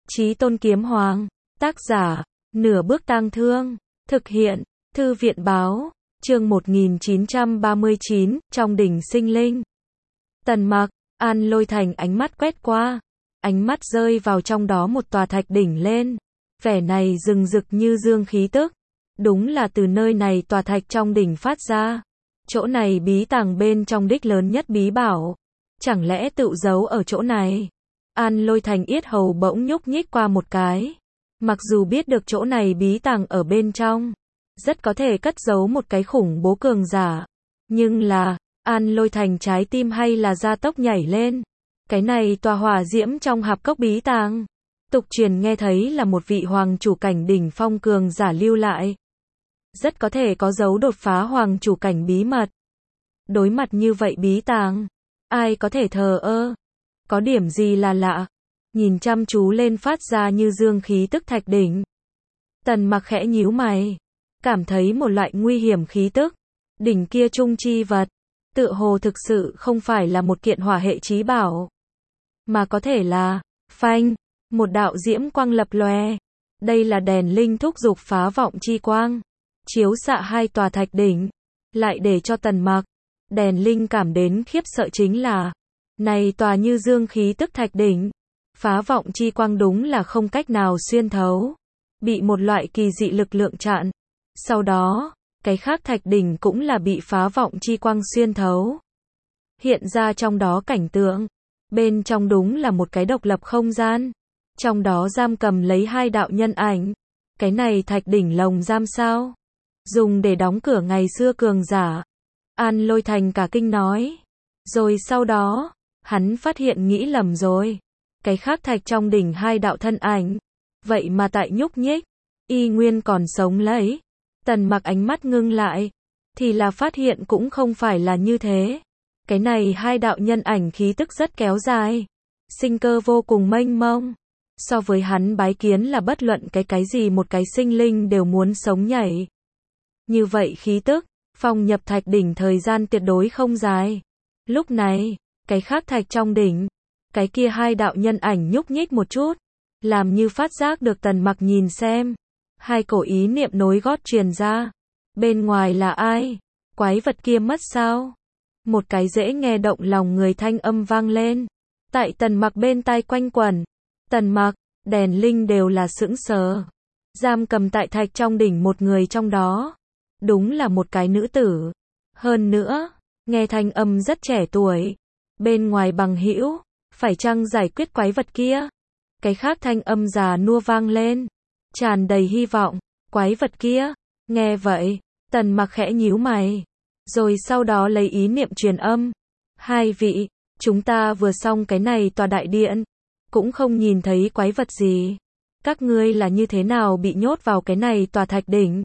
Chí Tôn Kiếm Hoàng. Tác giả, Nửa Bước Tang Thương. Thực hiện, Thư viện báo. Chương 1939, trong đỉnh sinh linh. Tần Mặc, An Lôi Thành ánh mắt quét qua. Ánh mắt rơi vào trong đó một tòa thạch đỉnh lên. Vẻ này rừng rực như dương khí tức. Đúng là từ nơi này tòa thạch trong đỉnh phát ra. Chỗ này bí tàng bên trong đích lớn nhất bí bảo. Chẳng lẽ tự giấu ở chỗ này? An Lôi Thành yết hầu bỗng nhúc nhích qua một cái. Mặc dù biết được chỗ này bí tàng ở bên trong, rất có thể cất giấu một cái khủng bố cường giả. Nhưng là, An Lôi Thành trái tim hay là gia tốc nhảy lên. Cái này tòa hỏa diễm trong hạp cốc bí tàng. Tục truyền nghe thấy là một vị hoàng chủ cảnh đỉnh phong cường giả lưu lại. Rất có thể có dấu đột phá hoàng chủ cảnh bí mật. Đối mặt như vậy bí tàng, ai có thể thờ ơ? Có điểm gì là lạ? Nhìn chăm chú lên phát ra như dương khí tức thạch đỉnh. Tần Mặc khẽ nhíu mày, cảm thấy một loại nguy hiểm khí tức. Đỉnh kia trung chi vật, tựa hồ thực sự không phải là một kiện hỏa hệ chí bảo, mà có thể là, phanh, một đạo diễm quang lập lòe. Đây là đèn linh thúc dục phá vọng chi quang, chiếu xạ hai tòa thạch đỉnh, lại để cho Tần Mặc, đèn linh cảm đến khiếp sợ chính là, này tòa như dương khí tức thạch đỉnh, phá vọng chi quang đúng là không cách nào xuyên thấu, bị một loại kỳ dị lực lượng chặn. Sau đó, cái khác thạch đỉnh cũng là bị phá vọng chi quang xuyên thấu. Hiện ra trong đó cảnh tượng, bên trong đúng là một cái độc lập không gian, trong đó giam cầm lấy hai đạo nhân ảnh. Cái này thạch đỉnh lồng giam sao? Dùng để đóng cửa ngày xưa cường giả. An Lôi Thành cả kinh nói. Rồi sau đó, hắn phát hiện nghĩ lầm rồi. Cái khác thạch trong đỉnh hai đạo thân ảnh, vậy mà tại nhúc nhích, y nguyên còn sống lấy. Tần Mặc ánh mắt ngưng lại, thì là phát hiện cũng không phải là như thế. Cái này hai đạo nhân ảnh khí tức rất kéo dài, sinh cơ vô cùng mênh mông. So với hắn bái kiến là bất luận cái gì một cái sinh linh đều muốn sống nhảy. Như vậy khí tức, phong nhập thạch đỉnh thời gian tuyệt đối không dài. Lúc này, cái khác thạch trong đỉnh, cái kia hai đạo nhân ảnh nhúc nhích một chút, làm như phát giác được Tần Mặc nhìn xem. Hai cổ ý niệm nối gót truyền ra. Bên ngoài là ai? Quái vật kia mất sao? Một cái dễ nghe động lòng người thanh âm vang lên. Tại Tần Mặc bên tai quanh quẩn. Tần Mặc, đèn linh đều là sững sờ. Giam cầm tại thạch trong đỉnh một người trong đó. Đúng là một cái nữ tử. Hơn nữa, nghe thanh âm rất trẻ tuổi. Bên ngoài bằng hữu, phải chăng giải quyết quái vật kia? Cái khác thanh âm già nua vang lên, tràn đầy hy vọng. Quái vật kia? Nghe vậy, Tần Mặc khẽ nhíu mày, rồi sau đó lấy ý niệm truyền âm. Hai vị, chúng ta vừa xong cái này tòa đại điện, cũng không nhìn thấy quái vật gì. Các ngươi là như thế nào bị nhốt vào cái này tòa thạch đỉnh?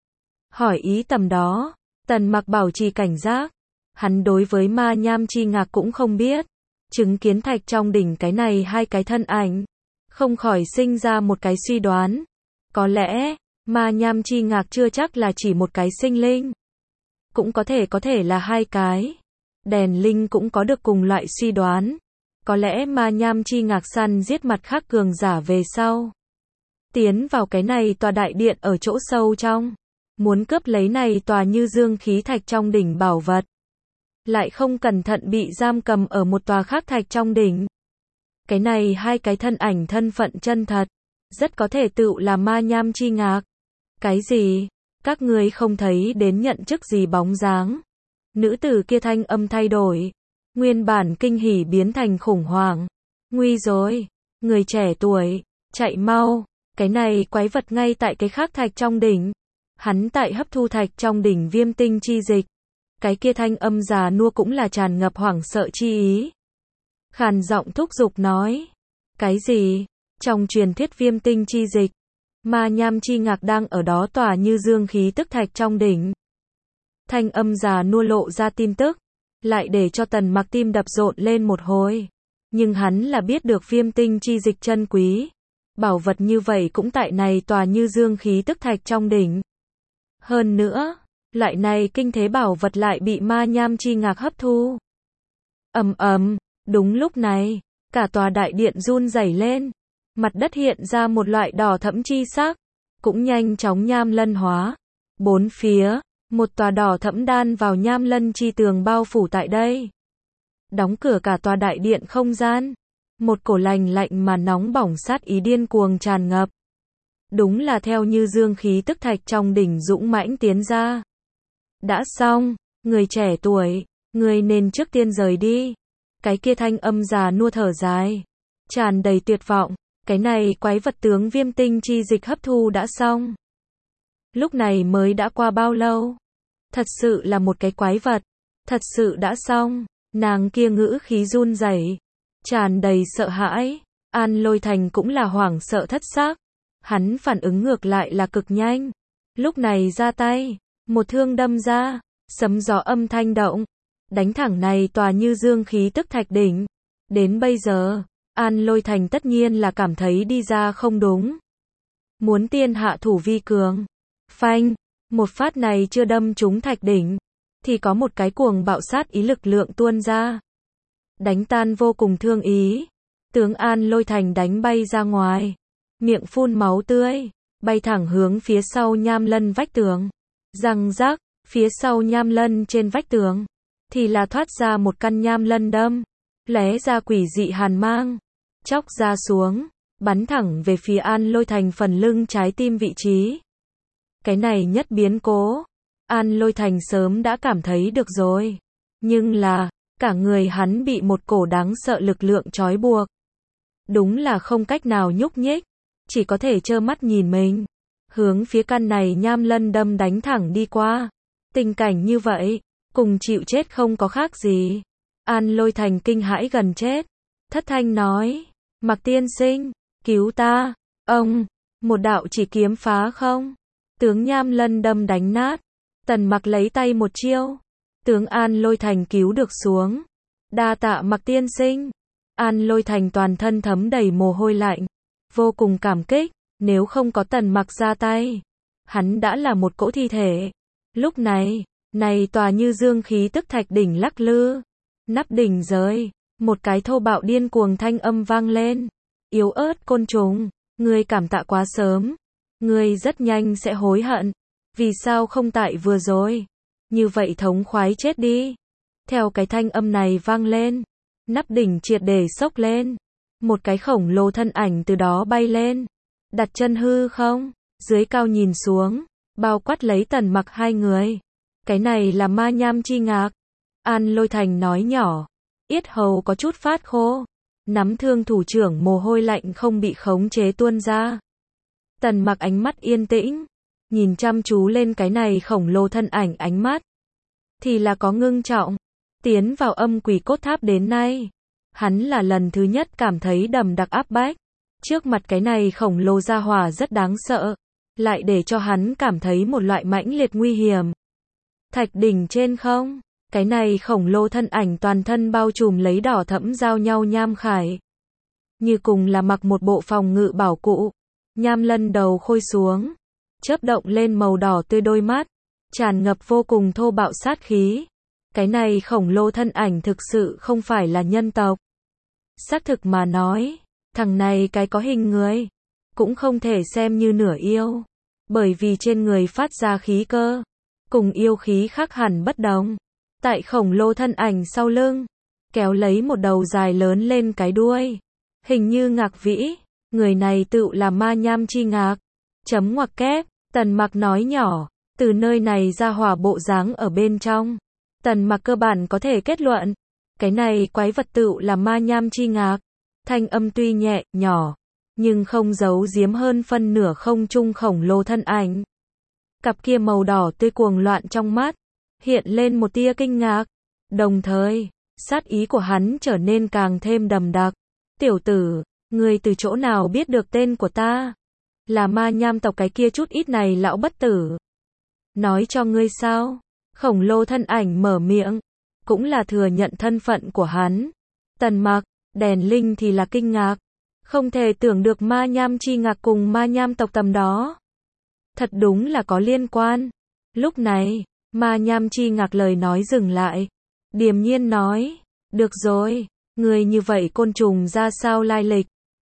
Hỏi ý tầm đó, Tần Mặc bảo trì cảnh giác. Hắn đối với ma nham chi ngạc cũng không biết. Chứng kiến thạch trong đỉnh cái này hai cái thân ảnh, không khỏi sinh ra một cái suy đoán. Có lẽ, ma nham chi ngạc chưa chắc là chỉ một cái sinh linh. Cũng có thể là hai cái. Đèn linh cũng có được cùng loại suy đoán. Có lẽ ma nham chi ngạc săn giết mặt khác cường giả về sau, tiến vào cái này tòa đại điện ở chỗ sâu trong, muốn cướp lấy này tòa như dương khí thạch trong đỉnh bảo vật. Lại không cẩn thận bị giam cầm ở một tòa khác thạch trong đỉnh. Cái này hai cái thân ảnh thân phận chân thật, rất có thể tự là ma nham chi ngạc. Cái gì? Các ngươi không thấy đến nhận chức gì bóng dáng? Nữ tử kia thanh âm thay đổi, nguyên bản kinh hỉ biến thành khủng hoảng. Nguy rồi, người trẻ tuổi, chạy mau, cái này quái vật ngay tại cái khác thạch trong đỉnh. Hắn tại hấp thu thạch trong đỉnh viêm tinh chi dịch. Cái kia thanh âm già nua cũng là tràn ngập hoảng sợ chi ý. Khàn giọng thúc giục nói. Cái gì? Trong truyền thuyết viêm tinh chi dịch, ma nham chi ngạc đang ở đó tỏa như dương khí tức thạch trong đỉnh. Thanh âm già nua lộ ra tin tức, lại để cho Tần Mặc tim đập rộn lên một hồi. Nhưng hắn là biết được viêm tinh chi dịch chân quý. Bảo vật như vậy cũng tại này tòa như dương khí tức thạch trong đỉnh. Hơn nữa, loại này kinh thế bảo vật lại bị ma nham chi ngạc hấp thu. Đúng lúc này, cả tòa đại điện run rẩy lên. Mặt đất hiện ra một loại đỏ thẫm chi sắc, cũng nhanh chóng nham lân hóa. Bốn phía, một tòa đỏ thẫm đan vào nham lân chi tường bao phủ tại đây. Đóng cửa cả tòa đại điện không gian. Một cổ lạnh lạnh mà nóng bỏng sát ý điên cuồng tràn ngập. Đúng là theo như dương khí tức thạch trong đỉnh dũng mãnh tiến ra. Đã xong, người trẻ tuổi, người nên trước tiên rời đi. Cái kia thanh âm già nua thở dài, tràn đầy tuyệt vọng. Cái này quái vật tướng viêm tinh chi dịch hấp thu đã xong. Lúc này mới đã qua bao lâu? Thật sự là một cái quái vật. Thật sự đã xong. Nàng kia ngữ khí run rẩy, tràn đầy sợ hãi. An Lôi Thành cũng là hoảng sợ thất xác. Hắn phản ứng ngược lại là cực nhanh. Lúc này ra tay, một thương đâm ra, sấm gió âm thanh động, đánh thẳng này tòa như dương khí tức thạch đỉnh. Đến bây giờ, An Lôi Thành tất nhiên là cảm thấy đi ra không đúng. Muốn tiên hạ thủ vi cường. Phanh, một phát này chưa đâm trúng thạch đỉnh, thì có một cái cuồng bạo sát ý lực lượng tuôn ra. Đánh tan vô cùng thương ý. Tướng An Lôi Thành đánh bay ra ngoài. Miệng phun máu tươi, bay thẳng hướng phía sau nham lân vách tường. Răng rác, phía sau nham lân trên vách tường, thì là thoát ra một căn nham lân đâm. Lóe ra quỷ dị hàn mang. Chóc ra xuống, bắn thẳng về phía An Lôi Thành phần lưng trái tim vị trí. Cái này nhất biến cố. An Lôi Thành sớm đã cảm thấy được rồi. Nhưng là, cả người hắn bị một cổ đáng sợ lực lượng trói buộc. Đúng là không cách nào nhúc nhích. Chỉ có thể trơ mắt nhìn mình. Hướng phía căn này nham lân đâm đánh thẳng đi qua. Tình cảnh như vậy, cùng chịu chết không có khác gì. An Lôi Thành kinh hãi gần chết. Thất thanh nói, Mặc tiên sinh, cứu ta. Ông, một đạo chỉ kiếm phá không. Tướng nham lân đâm đánh nát. Tần Mặc lấy tay một chiêu. Tướng An Lôi Thành cứu được xuống. Đa tạ Mặc tiên sinh. An Lôi Thành toàn thân thấm đầy mồ hôi lạnh. Vô cùng cảm kích. Nếu không có Tần Mặc ra tay, hắn đã là một cỗ thi thể. Lúc này, tòa như dương khí tức thạch đỉnh lắc lư. Nắp đỉnh rơi. Một cái thô bạo điên cuồng thanh âm vang lên. Yếu ớt côn trùng, ngươi cảm tạ quá sớm. Ngươi rất nhanh sẽ hối hận. Vì sao không tại vừa rồi? Như vậy thống khoái chết đi. Theo cái thanh âm này vang lên, nắp đỉnh triệt để xốc lên. Một cái khổng lồ thân ảnh từ đó bay lên. Đặt chân hư không, dưới cao nhìn xuống, bao quát lấy Tần Mặc hai người. Cái này là ma nham chi ngạc. An Lôi Thành nói nhỏ. Yết hầu có chút phát khô. Nắm thương thủ trưởng mồ hôi lạnh không bị khống chế tuôn ra. Tần Mặc ánh mắt yên tĩnh, nhìn chăm chú lên cái này khổng lồ thân ảnh, ánh mắt thì là có ngưng trọng. Tiến vào âm quỷ cốt tháp đến nay, hắn là lần thứ nhất cảm thấy đầm đặc áp bách. Trước mặt cái này khổng lồ gia hỏa rất đáng sợ, lại để cho hắn cảm thấy một loại mãnh liệt nguy hiểm. Thạch đỉnh trên không, cái này khổng lồ thân ảnh toàn thân bao trùm lấy đỏ thẫm giao nhau nham khải. Như cùng là mặc một bộ phòng ngự bảo cụ. Nham lân đầu khôi xuống, chớp động lên màu đỏ tươi đôi mắt, tràn ngập vô cùng thô bạo sát khí. Cái này khổng lồ thân ảnh thực sự không phải là nhân tộc. Xác thực mà nói, thằng này cái có hình người, cũng không thể xem như nửa yêu. Bởi vì trên người phát ra khí cơ, cùng yêu khí khác hẳn bất đồng. Tại khổng lồ thân ảnh sau lưng, kéo lấy một đầu dài lớn lên cái đuôi. Hình như ngạc vĩ, người này tựu là ma nham chi ngạc. Chấm ngoặc kép, Tần Mặc nói nhỏ, từ nơi này ra hỏa bộ dáng ở bên trong. Tần Mặc cơ bản có thể kết luận, cái này quái vật tựu là ma nham chi ngạc. Thanh âm tuy nhẹ, nhỏ, nhưng không giấu giếm hơn phân nửa không trung khổng lồ thân ảnh. Cặp kia màu đỏ tươi cuồng loạn trong mắt, hiện lên một tia kinh ngạc. Đồng thời, sát ý của hắn trở nên càng thêm đậm đặc. Tiểu tử, ngươi từ chỗ nào biết được tên của ta? Là ma nham tộc cái kia chút ít này lão bất tử. Nói cho ngươi sao? Khổng lồ thân ảnh mở miệng, cũng là thừa nhận thân phận của hắn. Tần Mặc, đèn linh thì là kinh ngạc. Không thể tưởng được ma nham chi ngạc cùng ma nham tộc tầm đó. Thật đúng là có liên quan. Lúc này, ma nham chi ngạc lời nói dừng lại. Điềm nhiên nói, được rồi, người như vậy côn trùng ra sao lai lịch?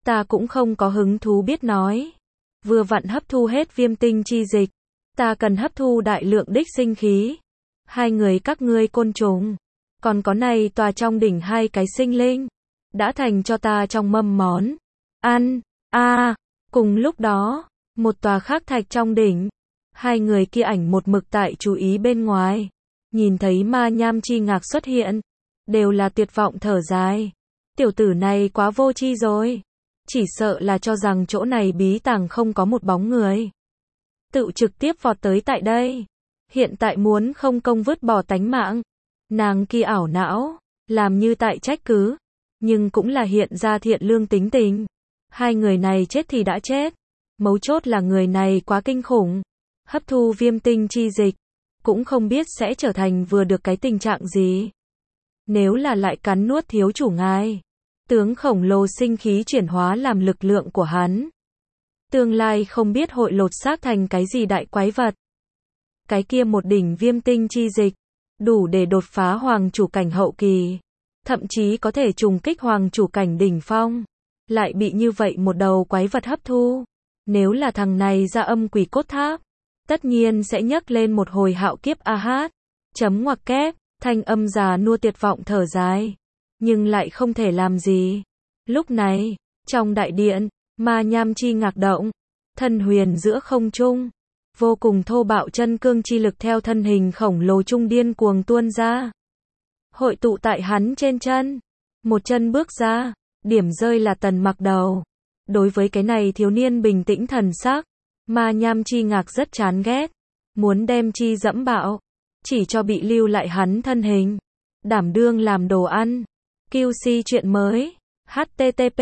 Ta cũng không có hứng thú biết nói. Vừa vặn hấp thu hết viêm tinh chi dịch. Ta cần hấp thu đại lượng đích sinh khí. Hai người các ngươi côn trùng. Còn có này tòa trong đỉnh hai cái sinh linh. Đã thành cho ta trong mâm món. Ăn. Cùng lúc đó, một tòa khác thạch trong đỉnh. Hai người kia ảnh một mực tại chú ý bên ngoài. Nhìn thấy ma nham chi ngạc xuất hiện. Đều là tuyệt vọng thở dài. Tiểu tử này quá vô tri rồi. Chỉ sợ là cho rằng chỗ này bí tàng không có một bóng người. Tự trực tiếp vọt tới tại đây. Hiện tại muốn không công vứt bỏ tánh mạng. Nàng kia ảo não, làm như tại trách cứ. Nhưng cũng là hiện ra thiện lương tính tình. Hai người này chết thì đã chết. Mấu chốt là người này quá kinh khủng. Hấp thu viêm tinh chi dịch. Cũng không biết sẽ trở thành vừa được cái tình trạng gì. Nếu là lại cắn nuốt thiếu chủ ngài. Tướng khổng lồ sinh khí chuyển hóa làm lực lượng của hắn. Tương lai không biết hội lột xác thành cái gì đại quái vật. Cái kia một đỉnh viêm tinh chi dịch. Đủ để đột phá hoàng chủ cảnh hậu kỳ. Thậm chí có thể trùng kích hoàng chủ cảnh đỉnh phong. Lại bị như vậy một đầu quái vật hấp thu. Nếu là thằng này ra âm quỷ cốt tháp. Tất nhiên sẽ nhấc lên một hồi hạo kiếp a hát. Chấm ngoặc kép. Thanh âm già nua tuyệt vọng thở dài. Nhưng lại không thể làm gì. Lúc này, trong đại điện, ma nham chi ngạc động. Thân huyền giữa không trung. Vô cùng thô bạo chân cương chi lực theo thân hình khổng lồ trung điên cuồng tuôn ra. Hội tụ tại hắn trên chân. Một chân bước ra. Điểm rơi là Tần Mặc đầu. Đối với cái này thiếu niên bình tĩnh thần sắc. Ma nham chi ngạc rất chán ghét. Muốn đem chi dẫm bạo. Chỉ cho bị lưu lại hắn thân hình. Đảm đương làm đồ ăn. QC chuyện mới. http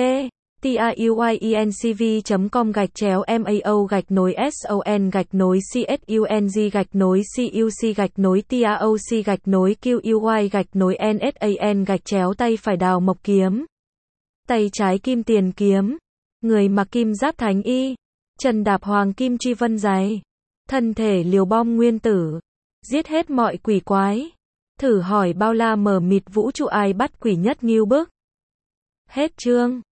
tiuy.mao/son-nối.cuc/TAOC/TAOC/QUY-NSAN-tay phải đào mộc kiếm. Tay trái kim tiền kiếm. Người mặc kim giáp thánh y. Chân đạp hoàng kim truy vân giày. Thân thể liều bom nguyên tử. Giết hết mọi quỷ quái. Thử hỏi bao la mờ mịt vũ trụ ai bắt quỷ nhất nghiêu bức. Hết chương.